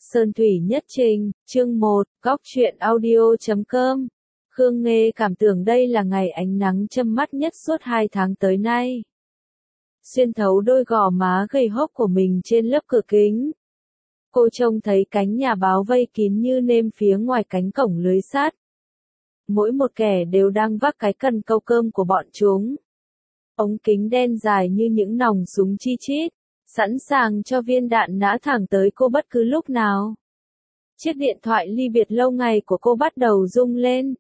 Sơn Thủy Nhất Trình, chương 1, Góc truyện audio.com. Khương Nghê cảm tưởng đây là ngày ánh nắng châm mắt nhất suốt 2 tháng tới nay. Xuyên thấu đôi gò má gầy hốc của mình trên lớp cửa kính. Cô trông thấy cánh nhà báo vây kín như nêm phía ngoài cánh cổng lưới sắt. Mỗi một kẻ đều đang vác cái cần câu cơm của bọn chúng. Ống kính đen dài như những nòng súng chi chít, sẵn sàng cho viên đạn nã thẳng tới cô bất cứ lúc nào. Chiếc điện thoại ly biệt lâu ngày của cô bắt đầu rung lên.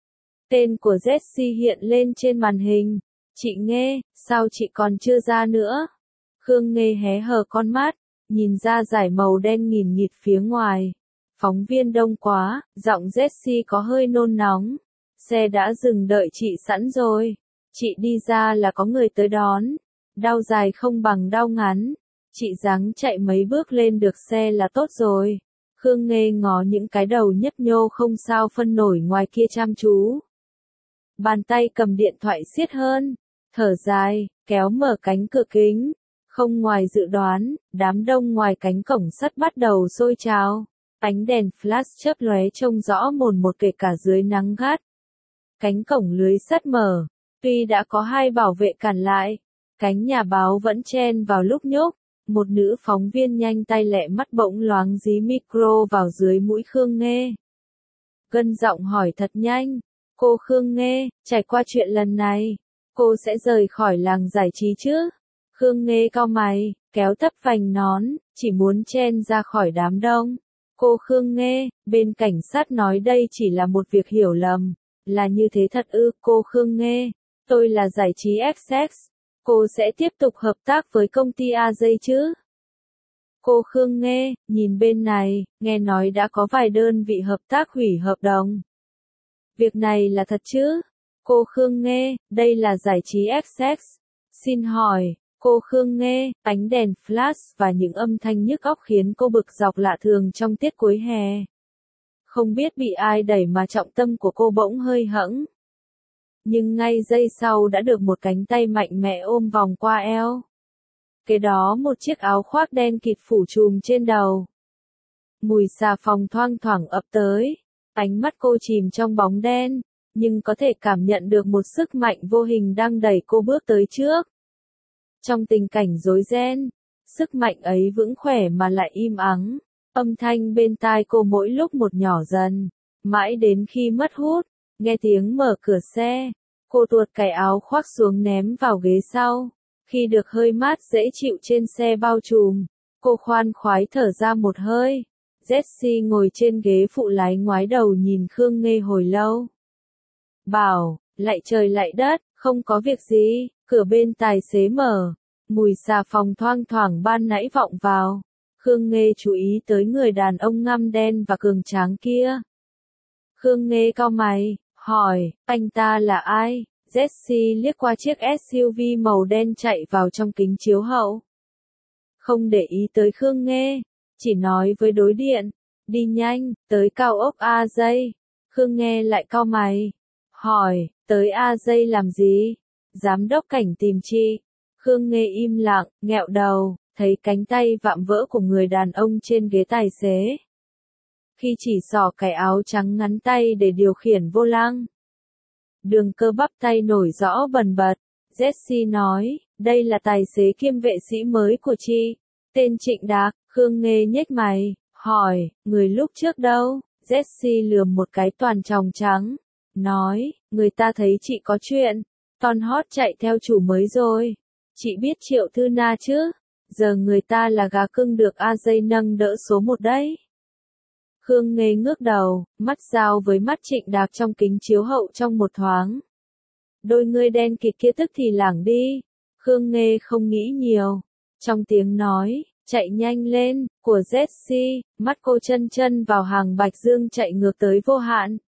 Tên của Jessie hiện lên trên màn hình. Chị Nghê, sao chị còn chưa ra nữa? Khương Nghê hé hờ con mắt, nhìn ra dải màu đen nghìn nghịt phía ngoài. Phóng viên đông quá, giọng Jessie có hơi nôn nóng. Xe đã dừng đợi chị sẵn rồi. Chị đi ra là có người tới đón. Đau dài không bằng đau ngắn. Chị ráng chạy mấy bước lên được xe là tốt rồi. Khương Nghê ngó những cái đầu nhấp nhô không sao phân nổi ngoài kia chăm chú. Bàn tay cầm điện thoại siết hơn. Thở dài, kéo mở cánh cửa kính. Không ngoài dự đoán, đám đông ngoài cánh cổng sắt bắt đầu sôi trào. Ánh đèn flash chớp lóe trông rõ mồn một kể cả dưới nắng gắt. Cánh cổng lưới sắt mở. Tuy đã có 2 bảo vệ cản lại, cánh nhà báo vẫn chen vào lúc nhúc. Một nữ phóng viên nhanh tay lẹ mắt bỗng loáng dí micro vào dưới mũi Khương Nghê. Gân giọng hỏi thật nhanh. Cô Khương Nghê, trải qua chuyện lần này, cô sẽ rời khỏi làng giải trí chứ? Khương Nghê cau mày, kéo thấp vành nón, chỉ muốn chen ra khỏi đám đông. Cô Khương Nghê, bên cảnh sát nói đây chỉ là một việc hiểu lầm. Là như thế thật ư? Cô Khương Nghê, tôi là giải trí XX. Cô sẽ tiếp tục hợp tác với công ty AJ chứ? Cô Khương Nghê, nhìn bên này, nghe nói đã có vài đơn vị hợp tác hủy hợp đồng. Việc này là thật chứ? Cô Khương Nghê, đây là giải trí XX. Xin hỏi, cô Khương Nghê, ánh đèn flash và những âm thanh nhức óc khiến cô bực dọc lạ thường trong tiết cuối hè. Không biết bị ai đẩy mà trọng tâm của cô bỗng hơi hẫng. Nhưng ngay giây sau đã được một cánh tay mạnh mẽ ôm vòng qua eo. Kế đó một chiếc áo khoác đen kịt phủ trùm trên đầu. Mùi xà phòng thoang thoảng ập tới. Ánh mắt cô chìm trong bóng đen, nhưng có thể cảm nhận được một sức mạnh vô hình đang đẩy cô bước tới trước. Trong tình cảnh rối ren, sức mạnh ấy vững khỏe mà lại im ắng. Âm thanh bên tai cô mỗi lúc một nhỏ dần, mãi đến khi mất hút. Nghe tiếng mở cửa xe, cô tuột cái áo khoác xuống ném vào ghế sau. Khi được hơi mát dễ chịu trên xe bao trùm, cô khoan khoái thở ra một hơi. Jessie ngồi trên ghế phụ lái ngoái đầu nhìn Khương Nghê hồi lâu. Bảo, lạy trời lạy đất, không có việc gì, cửa bên tài xế mở. Mùi xà phòng thoang thoảng ban nãy vọng vào. Khương Nghê chú ý tới người đàn ông ngăm đen và cường tráng kia. Khương Nghê cau mày, hỏi, anh ta là ai? Jessie liếc qua chiếc SUV màu đen chạy vào trong kính chiếu hậu. Không để ý tới Khương Nghê, chỉ nói với đối điện, đi nhanh, tới cao ốc AJ. Khương Nghê lại cau mày, hỏi, tới AJ làm gì? Giám đốc cảnh tìm chị. Khương Nghê im lặng, nghẹo đầu, thấy cánh tay vạm vỡ của người đàn ông trên ghế tài xế. Khi chỉ xỏ cái áo trắng ngắn tay để điều khiển vô lăng. Đường cơ bắp tay nổi rõ bần bật. Jessie nói, đây là tài xế kiêm vệ sĩ mới của chị. Tên Trịnh Đạc. Khương Nghê nhếch mày, hỏi, người lúc trước đâu? Jessie lườm một cái toàn tròng trắng. Nói, người ta thấy chị có chuyện. Ton hot chạy theo chủ mới rồi. Chị biết Triệu Thư Na chứ? Giờ người ta là gà cưng được AJ nâng đỡ số 1 đấy. Khương Nghê ngước đầu, mắt giao với mắt Trịnh Đạc trong kính chiếu hậu trong một thoáng. Đôi ngươi đen kịt kia tức thì lảng đi. Khương Nghê không nghĩ nhiều. Trong tiếng nói, chạy nhanh lên, của Jessie, mắt cô chân chân vào hàng bạch dương chạy ngược tới vô hạn.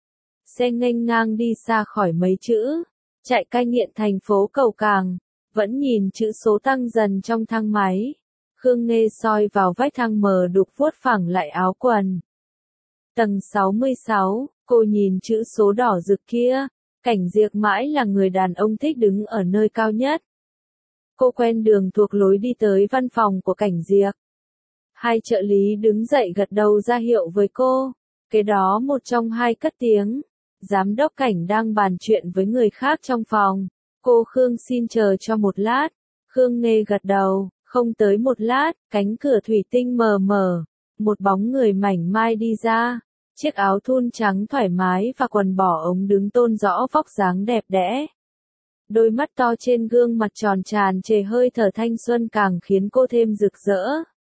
Xe nghênh ngang đi xa khỏi mấy chữ, chạy cai nghiện thành phố Cầu Cảng, vẫn nhìn chữ số tăng dần trong thang máy. Khương Nghê soi vào vách thang mờ đục vuốt phẳng lại áo quần. Tầng 66, cô nhìn chữ số đỏ rực kia, Cảnh Diệp mãi là người đàn ông thích đứng ở nơi cao nhất. Cô quen đường thuộc lối đi tới văn phòng của Cảnh Diệp. Hai trợ lý đứng dậy gật đầu ra hiệu với cô. Kế đó một trong hai cất tiếng. Giám đốc Cảnh đang bàn chuyện với người khác trong phòng. Cô Khương xin chờ cho một lát. Khương Nghê gật đầu, không tới một lát, cánh cửa thủy tinh mờ mờ. Một bóng người mảnh mai đi ra. Chiếc áo thun trắng thoải mái và quần bỏ ống đứng tôn rõ vóc dáng đẹp đẽ. Đôi mắt to trên gương mặt tròn tràn trề hơi thở thanh xuân càng khiến cô thêm rực rỡ.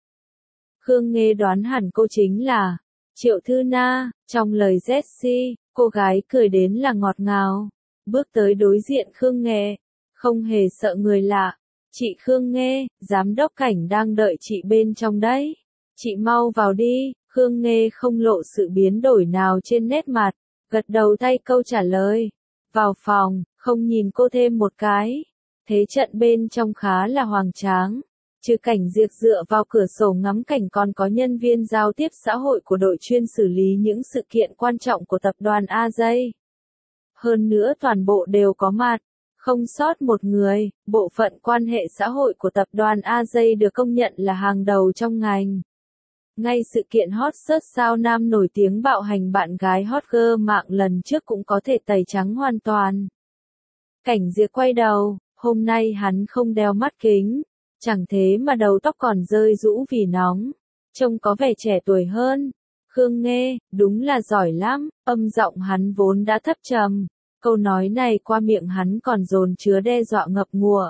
Khương Nghê đoán hẳn cô chính là Triệu Thư Na. Trong lời Jessie, cô gái cười đến là ngọt ngào. Bước tới đối diện Khương Nghê, không hề sợ người lạ. Chị Khương Nghê, giám đốc Cảnh đang đợi chị bên trong đấy. Chị mau vào đi. Khương Nghê không lộ sự biến đổi nào trên nét mặt, gật đầu thay câu trả lời. Vào phòng, không nhìn cô thêm một cái. Thế trận bên trong khá là hoành tráng. Trừ Cảnh Diệp dựa vào cửa sổ ngắm cảnh còn có nhân viên giao tiếp xã hội của đội chuyên xử lý những sự kiện quan trọng của tập đoàn AJ. Hơn nữa toàn bộ đều có mặt. Không sót một người, bộ phận quan hệ xã hội của tập đoàn AJ được công nhận là hàng đầu trong ngành. Ngay sự kiện hot search sao nam nổi tiếng bạo hành bạn gái hot girl mạng lần trước cũng có thể tẩy trắng hoàn toàn. Cảnh Diệp quay đầu, hôm nay hắn không đeo mắt kính, chẳng thế mà đầu tóc còn rơi rũ vì nóng, trông có vẻ trẻ tuổi hơn. Khương Nghê, đúng là giỏi lắm, âm giọng hắn vốn đã thấp trầm, câu nói này qua miệng hắn còn dồn chứa đe dọa ngập ngụa.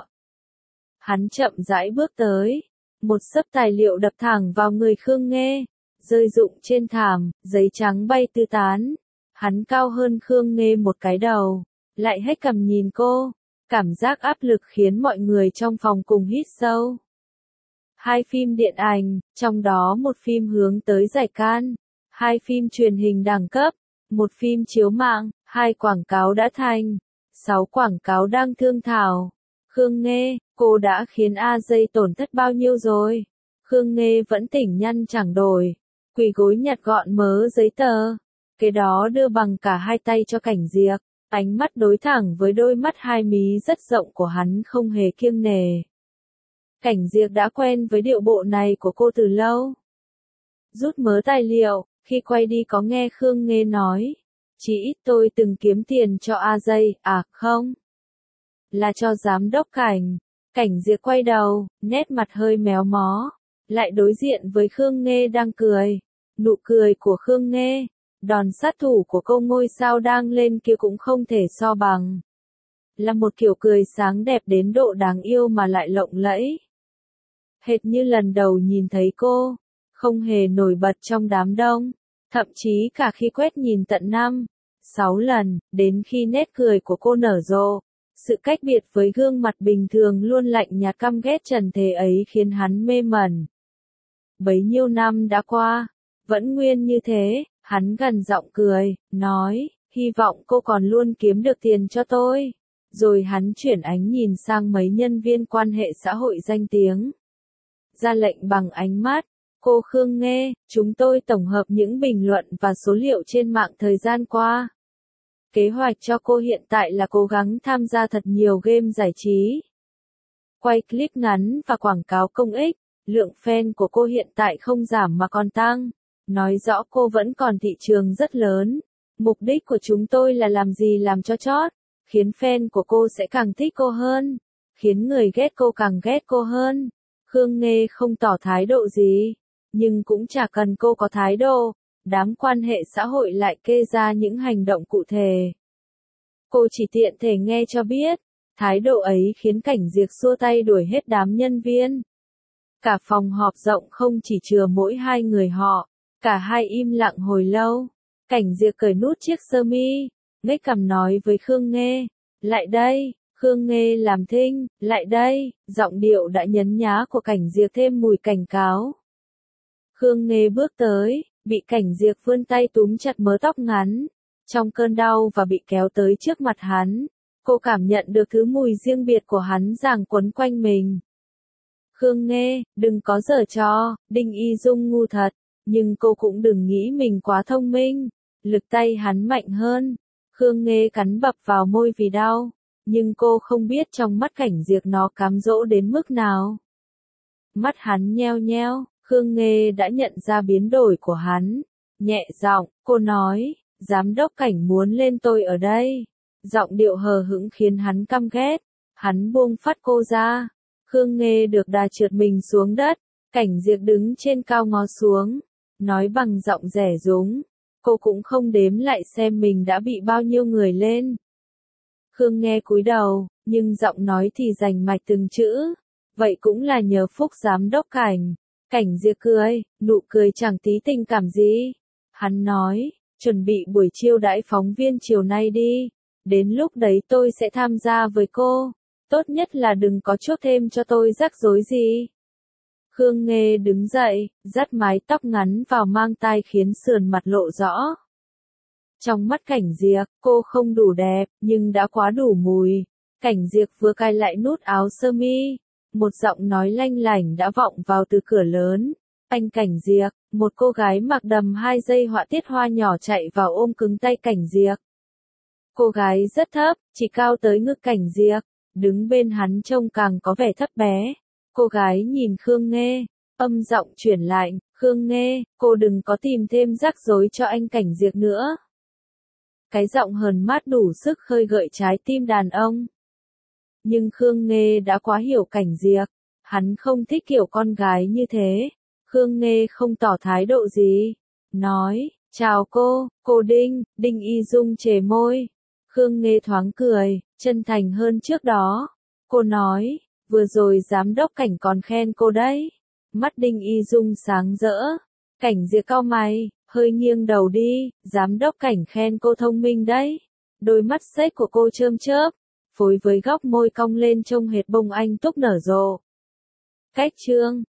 Hắn chậm rãi bước tới. Một xấp tài liệu đập thẳng vào người Khương Nghê, rơi rụng trên thảm, giấy trắng bay tứ tán. Hắn cao hơn Khương Nghê một cái đầu, lại hết cằm nhìn cô. Cảm giác áp lực khiến mọi người trong phòng cùng hít sâu. Hai phim điện ảnh, trong đó một phim hướng tới giải Cannes, hai phim truyền hình đẳng cấp, một phim chiếu mạng, hai quảng cáo đã thành, 6 quảng cáo đang thương thảo. Khương Nghê, cô đã khiến AJ tổn thất bao nhiêu rồi? Khương Nghê vẫn tỉnh nhăn chẳng đổi, quỳ gối nhặt gọn mớ giấy tờ. Kế đó đưa bằng cả hai tay cho Cảnh Diệp, ánh mắt đối thẳng với đôi mắt hai mí rất rộng của hắn không hề kiêng nể. Cảnh Diệp đã quen với điệu bộ này của cô từ lâu. Rút mớ tài liệu, khi quay đi có nghe Khương Nghê nói, chỉ ít tôi từng kiếm tiền cho AJ, à không? Là cho giám đốc Cảnh. Cảnh Diệp quay đầu, nét mặt hơi méo mó, lại đối diện với Khương Nghê đang cười. Nụ cười của Khương Nghê, đòn sát thủ của cô ngôi sao đang lên kia cũng không thể so bằng. Là một kiểu cười sáng đẹp đến độ đáng yêu mà lại lộng lẫy. Hệt như lần đầu nhìn thấy cô, không hề nổi bật trong đám đông, thậm chí cả khi quét nhìn tận 5-6 lần, đến khi nét cười của cô nở rộ. Sự cách biệt với gương mặt bình thường luôn lạnh nhạt căm ghét trần thế ấy khiến hắn mê mẩn. Bấy nhiêu năm đã qua, vẫn nguyên như thế, hắn gần giọng cười, nói, hy vọng cô còn luôn kiếm được tiền cho tôi. Rồi hắn chuyển ánh nhìn sang mấy nhân viên quan hệ xã hội danh tiếng. Ra lệnh bằng ánh mắt, cô Khương Nghê, chúng tôi tổng hợp những bình luận và số liệu trên mạng thời gian qua. Kế hoạch cho cô hiện tại là cố gắng tham gia thật nhiều game giải trí. Quay clip ngắn và quảng cáo công ích, lượng fan của cô hiện tại không giảm mà còn tăng. Nói rõ cô vẫn còn thị trường rất lớn. Mục đích của chúng tôi là làm gì làm cho chót, khiến fan của cô sẽ càng thích cô hơn, khiến người ghét cô càng ghét cô hơn. Khương Nghê không tỏ thái độ gì, nhưng cũng chả cần cô có thái độ. Đám quan hệ xã hội lại kê ra những hành động cụ thể. Cô chỉ tiện thể nghe cho biết, thái độ ấy khiến Cảnh Diệp xua tay đuổi hết đám nhân viên. Cả phòng họp rộng không chỉ chừa mỗi hai người họ, cả hai im lặng hồi lâu. Cảnh Diệp cởi nút chiếc sơ mi, ngếch cằm nói với Khương Nghê, lại đây. Khương Nghê làm thinh, lại đây, giọng điệu đã nhấn nhá của Cảnh Diệp thêm mùi cảnh cáo. Khương Nghê bước tới, bị Cảnh Diệp vươn tay túm chặt mớ tóc ngắn. Trong cơn đau và bị kéo tới trước mặt hắn, cô cảm nhận được thứ mùi riêng biệt của hắn giằng quấn quanh mình. Khương Nghê, đừng có giở trò, Đinh Y Dung ngu thật, nhưng cô cũng đừng nghĩ mình quá thông minh. Lực tay hắn mạnh hơn. Khương Nghê cắn bập vào môi vì đau, nhưng cô không biết trong mắt Cảnh Diệp nó cám dỗ đến mức nào. Mắt hắn nheo nheo. Khương Nghê đã nhận ra biến đổi của hắn. Nhẹ giọng, cô nói, giám đốc Cảnh muốn lên tôi ở đây. Giọng điệu hờ hững khiến hắn căm ghét. Hắn buông phát cô ra. Khương Nghê được đà trượt mình xuống đất. Cảnh Diệp đứng trên cao ngó xuống. Nói bằng giọng rẻ rúng. Cô cũng không đếm lại xem mình đã bị bao nhiêu người lên. Khương Nghê cúi đầu, nhưng giọng nói thì rành mạch từng chữ. Vậy cũng là nhờ phúc giám đốc Cảnh. Cảnh Diệp cười, nụ cười chẳng tí tình cảm gì. Hắn nói, chuẩn bị buổi chiêu đãi phóng viên chiều nay đi. Đến lúc đấy tôi sẽ tham gia với cô. Tốt nhất là đừng có chuốc thêm cho tôi rắc rối gì. Khương Nghê đứng dậy, dắt mái tóc ngắn vào mang tai khiến sườn mặt lộ rõ. Trong mắt Cảnh Diệp, cô không đủ đẹp, nhưng đã quá đủ mùi. Cảnh Diệp vừa cài lại nút áo sơ mi. Một giọng nói lanh lảnh đã vọng vào từ cửa lớn. Anh Cảnh Diệp, một cô gái mặc đầm 2 dây họa tiết hoa nhỏ chạy vào ôm cứng tay Cảnh Diệp. Cô gái rất thấp, chỉ cao tới ngực Cảnh Diệp. Đứng bên hắn trông càng có vẻ thấp bé. Cô gái nhìn Khương Nghê, âm giọng chuyển lại, Khương Nghê, cô đừng có tìm thêm rắc rối cho anh Cảnh Diệp nữa. Cái giọng hờn mát đủ sức khơi gợi trái tim đàn ông. Nhưng Khương Nghê đã quá hiểu Cảnh Diệp, hắn không thích kiểu con gái như thế. Khương Nghê không tỏ thái độ gì, nói, chào cô Đinh. Đinh Y Dung chề môi. Khương Nghê thoáng cười, chân thành hơn trước đó. Cô nói, vừa rồi giám đốc Cảnh còn khen cô đấy. Mắt Đinh Y Dung sáng rỡ. Cảnh Diệp cau mày, hơi nghiêng đầu đi, giám đốc Cảnh khen cô thông minh đấy. Đôi mắt xếch của cô chớm chớp, phối với góc môi cong lên trông hệt bông anh túc nở rộ. Cách chương